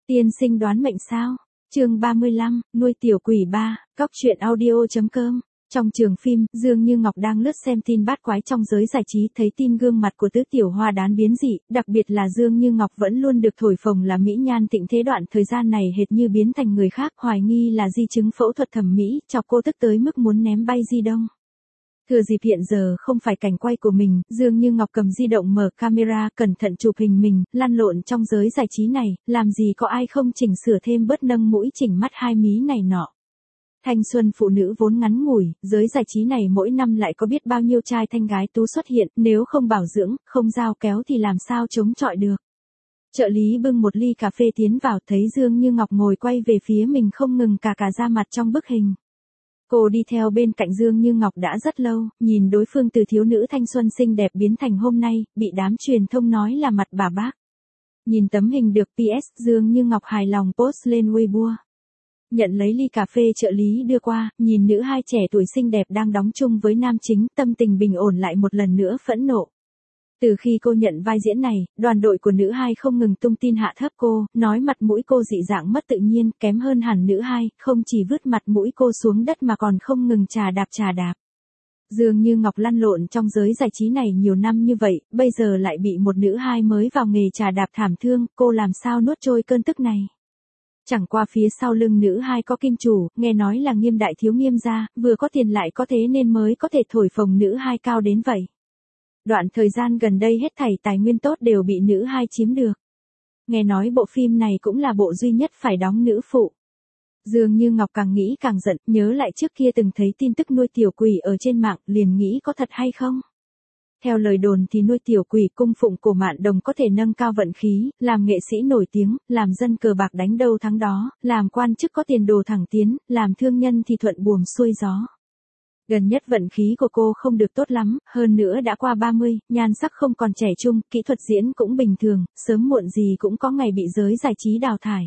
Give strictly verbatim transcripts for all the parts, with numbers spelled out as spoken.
Tiên sinh đoán mệnh sao? Chương ba mươi lăm, nuôi tiểu quỷ ba, cóc truyện audio.com. Trong trường phim, Dương Như Ngọc đang lướt xem tin bát quái trong giới giải trí, thấy tin gương mặt của Tứ Tiểu Hoa đán biến dị, đặc biệt là Dương Như Ngọc vẫn luôn được thổi phồng là mỹ nhan tịnh thế, đoạn thời gian này hệt như biến thành người khác, hoài nghi là di chứng phẫu thuật thẩm mỹ, chọc cô tức tới mức muốn ném bay di động. Thừa dịp hiện giờ không phải cảnh quay của mình, Dương Như Ngọc cầm di động mở camera, cẩn thận chụp hình mình, lăn lộn trong giới giải trí này, làm gì có ai không chỉnh sửa thêm bớt nâng mũi chỉnh mắt hai mí này nọ. Thanh xuân phụ nữ vốn ngắn ngủi, giới giải trí này mỗi năm lại có biết bao nhiêu trai thanh gái tú xuất hiện, nếu không bảo dưỡng, không dao kéo thì làm sao chống chọi được. Trợ lý bưng một ly cà phê tiến vào, thấy Dương Như Ngọc ngồi quay về phía mình không ngừng cà cà da mặt trong bức hình. Cô đi theo bên cạnh Dương Như Ngọc đã rất lâu, nhìn đối phương từ thiếu nữ thanh xuân xinh đẹp biến thành hôm nay, bị đám truyền thông nói là mặt bà bác. Nhìn tấm hình được pê ét, Dương Như Ngọc hài lòng post lên Weibo. Nhận lấy ly cà phê trợ lý đưa qua, nhìn nữ hai trẻ tuổi xinh đẹp đang đóng chung với nam chính, tâm tình bình ổn lại một lần nữa phẫn nộ. Từ khi cô nhận vai diễn này, đoàn đội của nữ hai không ngừng tung tin hạ thấp cô, nói mặt mũi cô dị dạng mất tự nhiên, kém hơn hẳn nữ hai, không chỉ vứt mặt mũi cô xuống đất mà còn không ngừng chà đạp chà đạp. Dương Như Ngọc lăn lộn trong giới giải trí này nhiều năm như vậy, bây giờ lại bị một nữ hai mới vào nghề chà đạp thảm thương, cô làm sao nuốt trôi cơn tức này. Chẳng qua phía sau lưng nữ hai có kim chủ, nghe nói là Nghiêm đại thiếu Nghiêm gia, vừa có tiền lại có thế nên mới có thể thổi phồng nữ hai cao đến vậy. Đoạn thời gian gần đây hết thảy tài nguyên tốt đều bị nữ hai chiếm được. Nghe nói bộ phim này cũng là bộ duy nhất phải đóng nữ phụ. Dương Như Ngọc càng nghĩ càng giận, nhớ lại trước kia từng thấy tin tức nuôi tiểu quỷ ở trên mạng, liền nghĩ có thật hay không. Theo lời đồn thì nuôi tiểu quỷ cung phụng của Mạn Đồng có thể nâng cao vận khí, làm nghệ sĩ nổi tiếng, làm dân cờ bạc đánh đâu thắng đó, làm quan chức có tiền đồ thẳng tiến, làm thương nhân thì thuận buồm xuôi gió. Gần nhất vận khí của cô không được tốt lắm, hơn nữa đã qua ba mươi, nhan sắc không còn trẻ trung, kỹ thuật diễn cũng bình thường, sớm muộn gì cũng có ngày bị giới giải trí đào thải.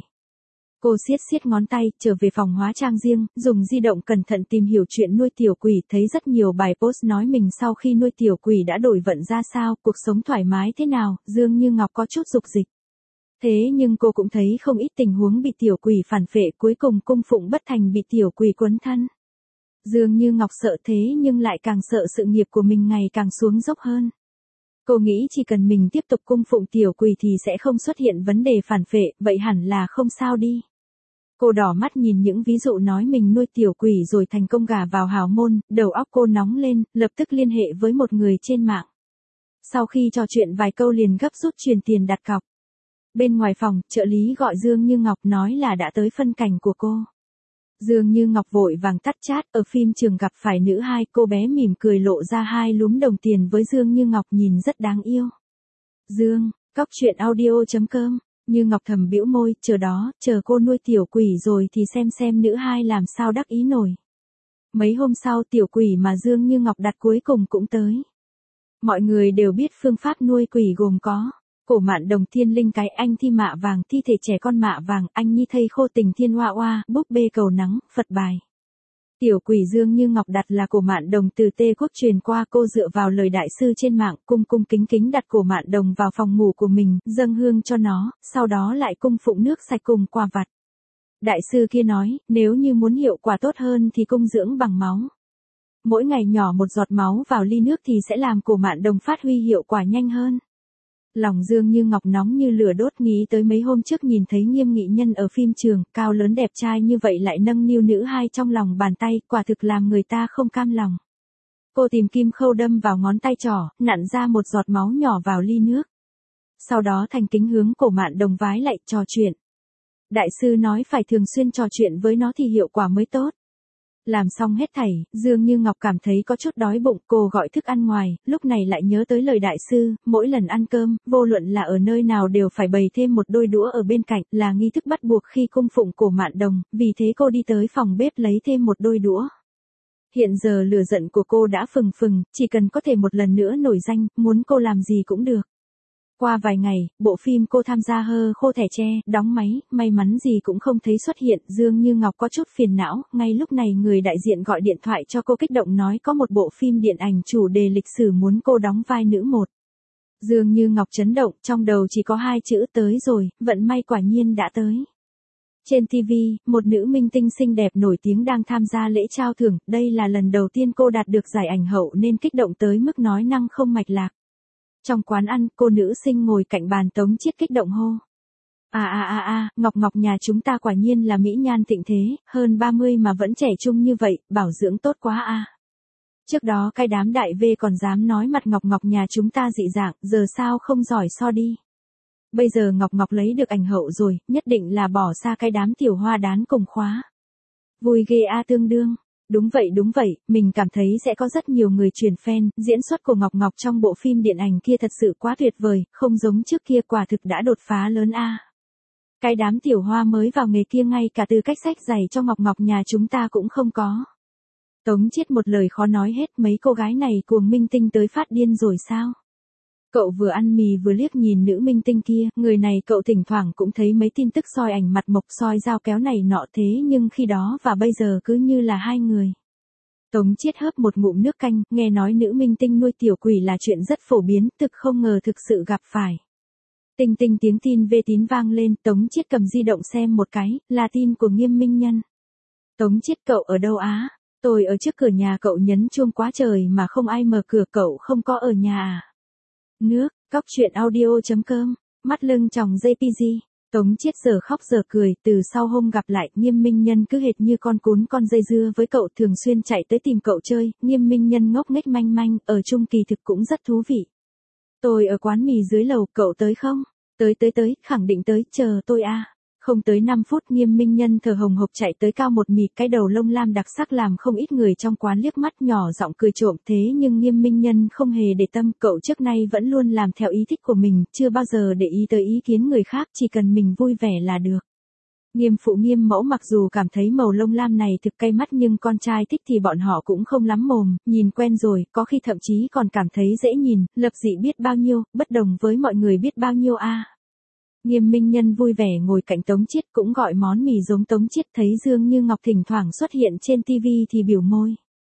Cô siết siết ngón tay, trở về phòng hóa trang riêng, dùng di động cẩn thận tìm hiểu chuyện nuôi tiểu quỷ, thấy rất nhiều bài post nói mình sau khi nuôi tiểu quỷ đã đổi vận ra sao, cuộc sống thoải mái thế nào, Dương Như Ngọc có chút dục dịch. Thế nhưng cô cũng thấy không ít tình huống bị tiểu quỷ phản phệ, cuối cùng cung phụng bất thành bị tiểu quỷ quấn thân. Dương Như Ngọc sợ thế nhưng lại càng sợ sự nghiệp của mình ngày càng xuống dốc hơn. Cô nghĩ chỉ cần mình tiếp tục cung phụng tiểu quỷ thì sẽ không xuất hiện vấn đề phản phệ, vậy hẳn là không sao đi. Cô đỏ mắt nhìn những ví dụ nói mình nuôi tiểu quỷ rồi thành công gả vào hào môn, đầu óc cô nóng lên, lập tức liên hệ với một người trên mạng. Sau khi trò chuyện vài câu liền gấp rút truyền tiền đặt cọc. Bên ngoài phòng, trợ lý gọi Dương Như Ngọc nói là đã tới phân cảnh của cô. Dương Như Ngọc vội vàng tắt chat, ở phim trường gặp phải nữ hai, cô bé mỉm cười lộ ra hai lúm đồng tiền với Dương Như Ngọc nhìn rất đáng yêu. Dương, cóc truyện audio.com. Như Ngọc thầm bĩu môi, chờ đó, chờ cô nuôi tiểu quỷ rồi thì xem xem nữ hai làm sao đắc ý nổi. Mấy hôm sau tiểu quỷ mà Dương Như Ngọc đặt cuối cùng cũng tới. Mọi người đều biết phương pháp nuôi quỷ gồm có cổ Mạn Đồng thiên linh cái anh thi mạ vàng, thi thể trẻ con mạ vàng, anh nhi thây khô tình thiên hoa oa, búp bê cầu nắng, Phật bài. Tiểu quỷ Dương Như Ngọc đặt là cổ Mạn Đồng từ Tê Quốc truyền qua, cô dựa vào lời đại sư trên mạng, cung cung kính kính đặt cổ Mạn Đồng vào phòng ngủ của mình, dâng hương cho nó, sau đó lại cung phụng nước sạch cùng quà vặt. Đại sư kia nói, nếu như muốn hiệu quả tốt hơn thì cung dưỡng bằng máu. Mỗi ngày nhỏ một giọt máu vào ly nước thì sẽ làm cổ Mạn Đồng phát huy hiệu quả nhanh hơn. Lòng Dương Như Ngọc nóng như lửa đốt, nghĩ tới mấy hôm trước nhìn thấy Nghiêm Nghị Nhân ở phim trường, cao lớn đẹp trai như vậy lại nâng niu nữ hai trong lòng bàn tay, quả thực làm người ta không cam lòng. Cô tìm kim khâu đâm vào ngón tay trỏ, nặn ra một giọt máu nhỏ vào ly nước. Sau đó thành kính hướng cổ Mạn Đồng vái lại, trò chuyện. Đại sư nói phải thường xuyên trò chuyện với nó thì hiệu quả mới tốt. Làm xong hết thảy, Dương Như Ngọc cảm thấy có chút đói bụng, cô gọi thức ăn ngoài, lúc này lại nhớ tới lời đại sư, mỗi lần ăn cơm, vô luận là ở nơi nào đều phải bày thêm một đôi đũa ở bên cạnh, là nghi thức bắt buộc khi cung phụng cổ Mạn Đồng, vì thế cô đi tới phòng bếp lấy thêm một đôi đũa. Hiện giờ lửa giận của cô đã phừng phừng, chỉ cần có thể một lần nữa nổi danh, muốn cô làm gì cũng được. Qua vài ngày, bộ phim cô tham gia hơ khô thẻ tre, đóng máy, may mắn gì cũng không thấy xuất hiện, Dương Như Ngọc có chút phiền não, ngay lúc này người đại diện gọi điện thoại cho cô kích động nói có một bộ phim điện ảnh chủ đề lịch sử muốn cô đóng vai nữ một. Dương Như Ngọc chấn động, trong đầu chỉ có hai chữ tới rồi, vận may quả nhiên đã tới. Trên ti vi, một nữ minh tinh xinh đẹp nổi tiếng đang tham gia lễ trao thưởng, đây là lần đầu tiên cô đạt được giải ảnh hậu nên kích động tới mức nói năng không mạch lạc. Trong quán ăn, cô nữ sinh ngồi cạnh bàn Tống Chiết kích động hô. À à à à, Ngọc Ngọc nhà chúng ta quả nhiên là mỹ nhan tịnh thế, hơn ba mươi mà vẫn trẻ trung như vậy, bảo dưỡng tốt quá à. Trước đó cái đám đại V còn dám nói mặt Ngọc Ngọc nhà chúng ta dị dạng, giờ sao không giỏi so đi. Bây giờ Ngọc Ngọc lấy được ảnh hậu rồi, nhất định là bỏ xa cái đám tiểu hoa đán cùng khóa. Vui ghê a tương đương. Đúng vậy đúng vậy, mình cảm thấy sẽ có rất nhiều người truyền fan, diễn xuất của Ngọc Ngọc trong bộ phim điện ảnh kia thật sự quá tuyệt vời, không giống trước kia quả thực đã đột phá lớn a. Cái đám tiểu hoa mới vào nghề kia ngay cả từ cách sách giày cho Ngọc Ngọc nhà chúng ta cũng không có. Tống Chiết một lời khó nói hết, mấy cô gái này cuồng minh tinh tới phát điên rồi sao? Cậu vừa ăn mì vừa liếc nhìn nữ minh tinh kia, người này cậu thỉnh thoảng cũng thấy mấy tin tức soi ảnh mặt mộc soi dao kéo này nọ thế nhưng khi đó và bây giờ cứ như là hai người. Tống Chiết hớp một ngụm nước canh, nghe nói nữ minh tinh nuôi tiểu quỷ là chuyện rất phổ biến, thực không ngờ thực sự gặp phải. Tinh tinh tiếng tin về tín vang lên, Tống Chiết cầm di động xem một cái, là tin của Nghiêm Minh Nhân. Tống Chiết cậu ở đâu á? Tôi ở trước cửa nhà cậu nhấn chuông quá trời mà không ai mở cửa, cậu không có ở nhà à? Nước, cóc truyện audio chấm com, mắt lưng tròng gi pê giê. Tống Chiết giờ khóc giờ cười, từ sau hôm gặp lại, Nghiêm Minh Nhân cứ hệt như con cún con dây dưa với cậu, thường xuyên chạy tới tìm cậu chơi, Nghiêm Minh Nhân ngốc nghếch manh manh, ở chung kỳ thực cũng rất thú vị. Tôi ở quán mì dưới lầu, cậu tới không? Tới tới tới, khẳng định tới, chờ tôi a. Không tới năm phút Nghiêm Minh Nhân thở hồng hộc chạy tới cao một mì, cái đầu lông lam đặc sắc làm không ít người trong quán liếc mắt nhỏ giọng cười trộm, thế nhưng Nghiêm Minh Nhân không hề để tâm, cậu trước nay vẫn luôn làm theo ý thích của mình, chưa bao giờ để ý tới ý kiến người khác, chỉ cần mình vui vẻ là được. Nghiêm phụ Nghiêm mẫu mặc dù cảm thấy màu lông lam này thực cay mắt nhưng con trai thích thì bọn họ cũng không lắm mồm, nhìn quen rồi, có khi thậm chí còn cảm thấy dễ nhìn, lập dị biết bao nhiêu, bất đồng với mọi người biết bao nhiêu a. Nghiêm Minh Nhân vui vẻ ngồi cạnh Tống Chiết cũng gọi món mì giống Tống Chiết, thấy Dương Như Ngọc thỉnh thoảng xuất hiện trên ti vi thì biểu môi.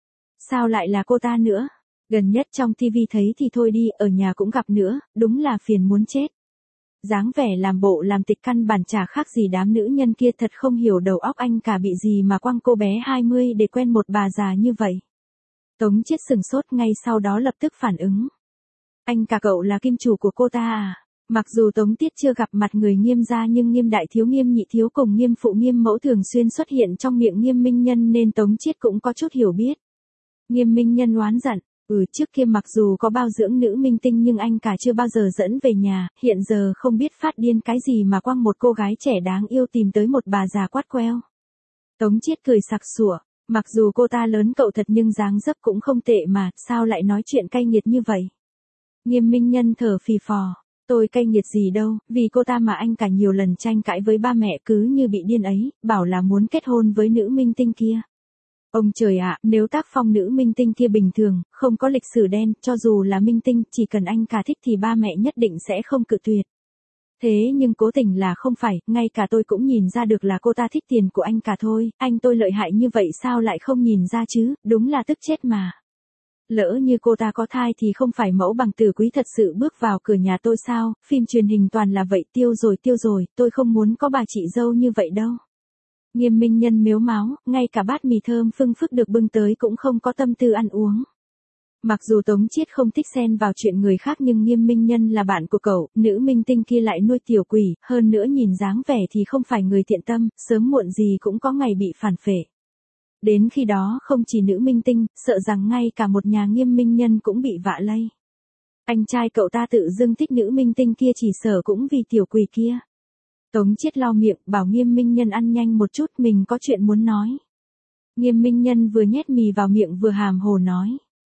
Sao lại là cô ta nữa? Gần nhất trong ti vi thấy thì thôi đi, ở nhà cũng gặp nữa, đúng là phiền muốn chết. Dáng vẻ làm bộ làm tịch căn bản chả khác gì đám nữ nhân kia, thật không hiểu đầu óc anh cả bị gì mà quăng cô bé hai mươi để quen một bà già như vậy. Tống Chiết sừng sốt, ngay sau đó lập tức phản ứng. Anh cả cậu là kim chủ của cô ta à? Mặc dù Tống Tiết chưa gặp mặt người Nghiêm gia nhưng Nghiêm đại thiếu Nghiêm nhị thiếu cùng Nghiêm phụ Nghiêm mẫu thường xuyên xuất hiện trong miệng Nghiêm Minh Nhân nên Tống Chiết cũng có chút hiểu biết. Nghiêm Minh Nhân oán giận, ừ trước kia mặc dù có bao dưỡng nữ minh tinh nhưng anh cả chưa bao giờ dẫn về nhà, hiện giờ không biết phát điên cái gì mà quăng một cô gái trẻ đáng yêu tìm tới một bà già quát queo. Tống Chiết cười sặc sủa, mặc dù cô ta lớn cậu thật nhưng dáng dấp cũng không tệ mà, sao lại nói chuyện cay nghiệt như vậy? Nghiêm Minh Nhân thở phì phò. Tôi cay nghiệt gì đâu, vì cô ta mà anh cả nhiều lần tranh cãi với ba mẹ cứ như bị điên ấy, bảo là muốn kết hôn với nữ minh tinh kia. Ông trời ạ, nếu tác phong nữ minh tinh kia bình thường, không có lịch sử đen, cho dù là minh tinh, chỉ cần anh cả thích thì ba mẹ nhất định sẽ không cự tuyệt. Thế nhưng cố tình là không phải, ngay cả tôi cũng nhìn ra được là cô ta thích tiền của anh cả thôi, anh tôi lợi hại như vậy sao lại không nhìn ra chứ, đúng là tức chết mà. Lỡ như cô ta có thai thì không phải mẫu bằng tử quý thật sự bước vào cửa nhà tôi sao, phim truyền hình toàn là vậy, tiêu rồi tiêu rồi, tôi không muốn có bà chị dâu như vậy đâu. Nghiêm Minh Nhân mếu máo, ngay cả bát mì thơm phưng phức được bưng tới cũng không có tâm tư ăn uống. Mặc dù Tống Chiết không thích xen vào chuyện người khác nhưng Nghiêm Minh Nhân là bạn của cậu, nữ minh tinh kia lại nuôi tiểu quỷ, hơn nữa nhìn dáng vẻ thì không phải người thiện tâm, sớm muộn gì cũng có ngày bị phản phệ. Đến khi đó không chỉ nữ minh tinh, sợ rằng ngay cả một nhà Nghiêm Minh Nhân cũng bị vạ lây. Anh trai cậu ta tự dưng thích nữ minh tinh kia chỉ sợ cũng vì tiểu quỷ kia. Tống Chiết lau miệng, bảo Nghiêm Minh Nhân ăn nhanh một chút, mình có chuyện muốn nói. Nghiêm Minh Nhân vừa nhét mì vào miệng vừa hàm hồ nói.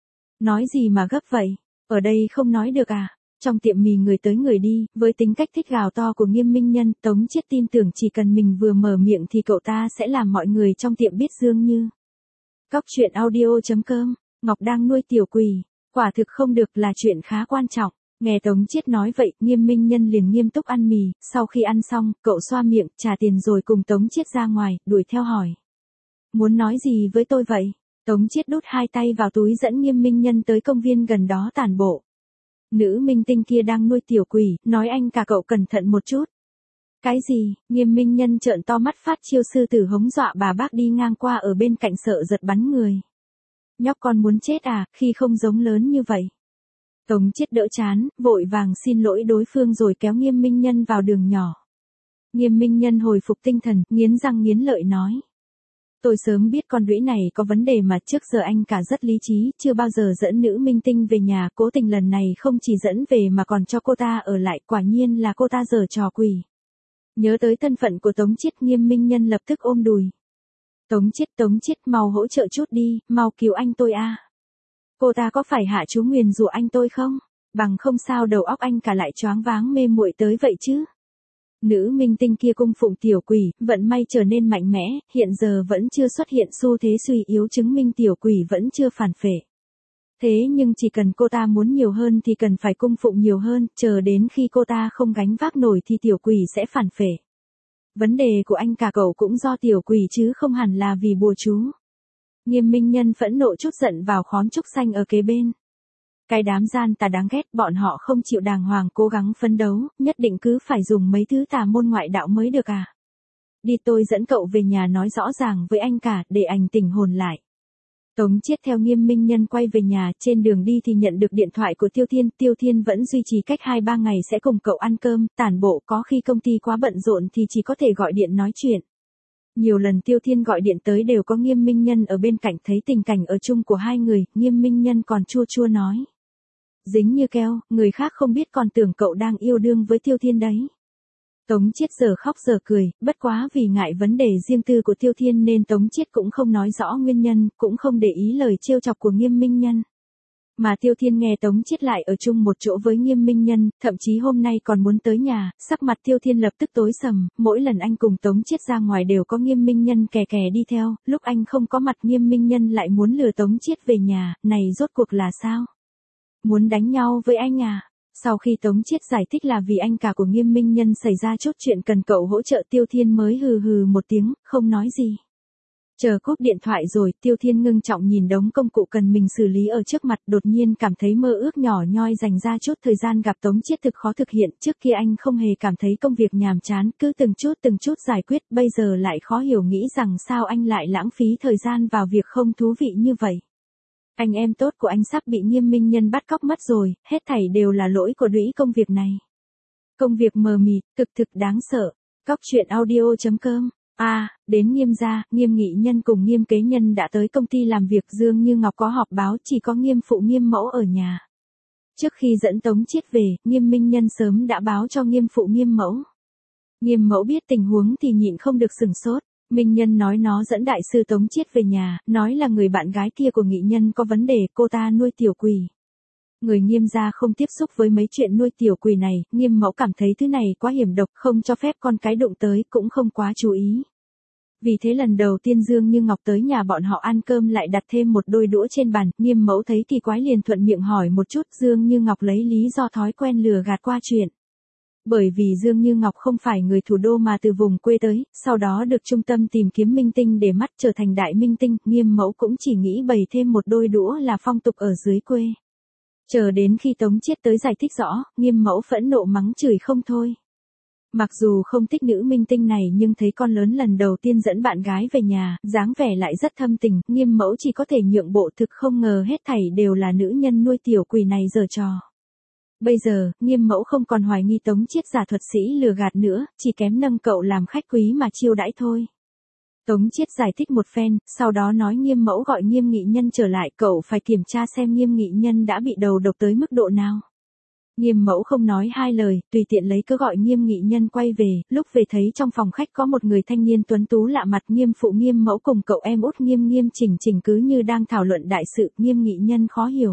Nói gì mà gấp vậy, ở đây không nói được à? Trong tiệm mì người tới người đi, với tính cách thích gào to của Nghiêm Minh Nhân, Tống Chiết tin tưởng chỉ cần mình vừa mở miệng thì cậu ta sẽ làm mọi người trong tiệm biết Dương Như. Cóc truyện audio chấm com, Ngọc đang nuôi tiểu quỷ, quả thực không được là chuyện khá quan trọng. Nghe Tống Chiết nói vậy, Nghiêm Minh Nhân liền nghiêm túc ăn mì, sau khi ăn xong, cậu xoa miệng, trả tiền rồi cùng Tống Chiết ra ngoài, đuổi theo hỏi. Muốn nói gì với tôi vậy? Tống Chiết đút hai tay vào túi dẫn Nghiêm Minh Nhân tới công viên gần đó tản bộ. Nữ minh tinh kia đang nuôi tiểu quỷ, nói anh cả cậu cẩn thận một chút. Cái gì? Nghiêm Minh Nhân trợn to mắt phát chiêu sư tử hống dọa bà bác đi ngang qua ở bên cạnh sợ giật bắn người. Nhóc con muốn chết à, khi không giống lớn như vậy. Tống Chiết đỡ chán, vội vàng xin lỗi đối phương rồi kéo Nghiêm Minh Nhân vào đường nhỏ. Nghiêm Minh Nhân hồi phục tinh thần, nghiến răng nghiến lợi nói. Tôi sớm biết con đũy này có vấn đề mà trước giờ anh cả rất lý trí, chưa bao giờ dẫn nữ minh tinh về nhà, cố tình lần này không chỉ dẫn về mà còn cho cô ta ở lại, quả nhiên là cô ta giở trò quỷ. Nhớ tới thân phận của Tống Chiết, Nghiêm Minh Nhân lập tức ôm đùi. Tống Chiết, Tống Chiết mau hỗ trợ chút đi, mau cứu anh tôi a. Cô ta có phải hạ chú nguyền rủa anh tôi không? Bằng không sao đầu óc anh cả lại choáng váng mê muội tới vậy chứ? Nữ minh tinh kia cung phụng tiểu quỷ, vận may trở nên mạnh mẽ, hiện giờ vẫn chưa xuất hiện xu thế suy yếu, chứng minh tiểu quỷ vẫn chưa phản phệ. Thế nhưng chỉ cần cô ta muốn nhiều hơn thì cần phải cung phụng nhiều hơn, chờ đến khi cô ta không gánh vác nổi thì tiểu quỷ sẽ phản phệ. Vấn đề của anh cả cậu cũng do tiểu quỷ chứ không hẳn là vì bùa chú. Nghiêm Minh Nhân phẫn nộ chút giận vào khóm trúc xanh ở kế bên. Cái đám gian tà đáng ghét, bọn họ không chịu đàng hoàng cố gắng phấn đấu, nhất định cứ phải dùng mấy thứ tà môn ngoại đạo mới được à. Đi, tôi dẫn cậu về nhà nói rõ ràng với anh cả, để anh tỉnh hồn lại. Tống Chiết theo Nghiêm Minh Nhân quay về nhà, trên đường đi thì nhận được điện thoại của Tiêu Thiên, Tiêu Thiên vẫn duy trì cách hai ba ngày sẽ cùng cậu ăn cơm, tản bộ, có khi công ty quá bận rộn thì chỉ có thể gọi điện nói chuyện. Nhiều lần Tiêu Thiên gọi điện tới đều có Nghiêm Minh Nhân ở bên cạnh, thấy tình cảnh ở chung của hai người, Nghiêm Minh Nhân còn chua chua nói. Dính như keo, người khác không biết còn tưởng cậu đang yêu đương với Tiêu Thiên đấy. Tống Chiết giờ khóc giờ cười, bất quá vì ngại vấn đề riêng tư của Tiêu Thiên nên Tống Chiết cũng không nói rõ nguyên nhân, cũng không để ý lời trêu chọc của Nghiêm Minh Nhân. Mà Tiêu Thiên nghe Tống Chiết lại ở chung một chỗ với Nghiêm Minh Nhân, thậm chí hôm nay còn muốn tới nhà, sắc mặt Tiêu Thiên lập tức tối sầm, mỗi lần anh cùng Tống Chiết ra ngoài đều có Nghiêm Minh Nhân kè kè đi theo, lúc anh không có mặt Nghiêm Minh Nhân lại muốn lừa Tống Chiết về nhà, này rốt cuộc là sao? Muốn đánh nhau với anh à? Sau khi Tống Chiết giải thích là vì anh cả của Nghiêm Minh Nhân xảy ra chút chuyện cần cậu hỗ trợ, Tiêu Thiên mới hừ hừ một tiếng, không nói gì. Chờ cúp điện thoại rồi, Tiêu Thiên ngưng trọng nhìn đống công cụ cần mình xử lý ở trước mặt, đột nhiên cảm thấy mơ ước nhỏ nhoi dành ra chút thời gian gặp Tống Chiết thực khó thực hiện, trước kia anh không hề cảm thấy công việc nhàm chán, cứ từng chút từng chút giải quyết, bây giờ lại khó hiểu nghĩ rằng sao anh lại lãng phí thời gian vào việc không thú vị như vậy. Anh em tốt của anh sắp bị Nghiêm Minh Nhân bắt cóc mất rồi, hết thảy đều là lỗi của đũy công việc này. Công việc mờ mịt, thực thực đáng sợ. Cóc truyện audio chấm com. À, đến Nghiêm gia, Nghiêm Nghị Nhân cùng Nghiêm Kế Nhân đã tới công ty làm việc, Dương Như Ngọc có họp báo, chỉ có Nghiêm phụ Nghiêm mẫu ở nhà. Trước khi dẫn Tống Chiết về, Nghiêm Minh Nhân sớm đã báo cho Nghiêm phụ Nghiêm mẫu. Nghiêm mẫu biết tình huống thì nhịn không được sửng sốt. Minh Nhân nói nó dẫn đại sư Tống Chiết về nhà, nói là người bạn gái kia của Nghị Nhân có vấn đề, cô ta nuôi tiểu quỷ. Người Nghiêm gia không tiếp xúc với mấy chuyện nuôi tiểu quỷ này, Nghiêm mẫu cảm thấy thứ này quá hiểm độc, không cho phép con cái đụng tới, cũng không quá chú ý. Vì thế lần đầu tiên Dương Như Ngọc tới nhà bọn họ ăn cơm lại đặt thêm một đôi đũa trên bàn, Nghiêm mẫu thấy kỳ quái liền thuận miệng hỏi một chút, Dương Như Ngọc lấy lý do thói quen lừa gạt qua chuyện. Bởi vì Dương Như Ngọc không phải người thủ đô mà từ vùng quê tới, sau đó được trung tâm tìm kiếm minh tinh để mắt trở thành đại minh tinh, Nghiêm mẫu cũng chỉ nghĩ bày thêm một đôi đũa là phong tục ở dưới quê. Chờ đến khi Tống Chiết tới giải thích rõ, Nghiêm mẫu phẫn nộ mắng chửi không thôi. Mặc dù không thích nữ minh tinh này nhưng thấy con lớn lần đầu tiên dẫn bạn gái về nhà, dáng vẻ lại rất thâm tình, Nghiêm mẫu chỉ có thể nhượng bộ, thực không ngờ hết thảy đều là nữ nhân nuôi tiểu quỷ này giở trò. Bây giờ, Nghiêm mẫu không còn hoài nghi Tống Chiết giả thuật sĩ lừa gạt nữa, chỉ kém nâng cậu làm khách quý mà chiêu đãi thôi. Tống Chiết giải thích một phen, sau đó nói Nghiêm mẫu gọi Nghiêm Nghị Nhân trở lại, cậu phải kiểm tra xem Nghiêm Nghị Nhân đã bị đầu độc tới mức độ nào. Nghiêm mẫu không nói hai lời, tùy tiện lấy cớ gọi Nghiêm Nghị Nhân quay về, lúc về thấy trong phòng khách có một người thanh niên tuấn tú lạ mặt, Nghiêm phụ Nghiêm mẫu cùng cậu em út Nghiêm Nghiêm Chỉnh Chỉnh cứ như đang thảo luận đại sự, Nghiêm Nghị Nhân khó hiểu.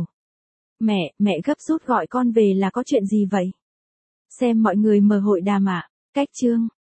Mẹ, mẹ gấp rút gọi con về là có chuyện gì vậy? Xem mọi người mở hội đàm ạ. Cách chương.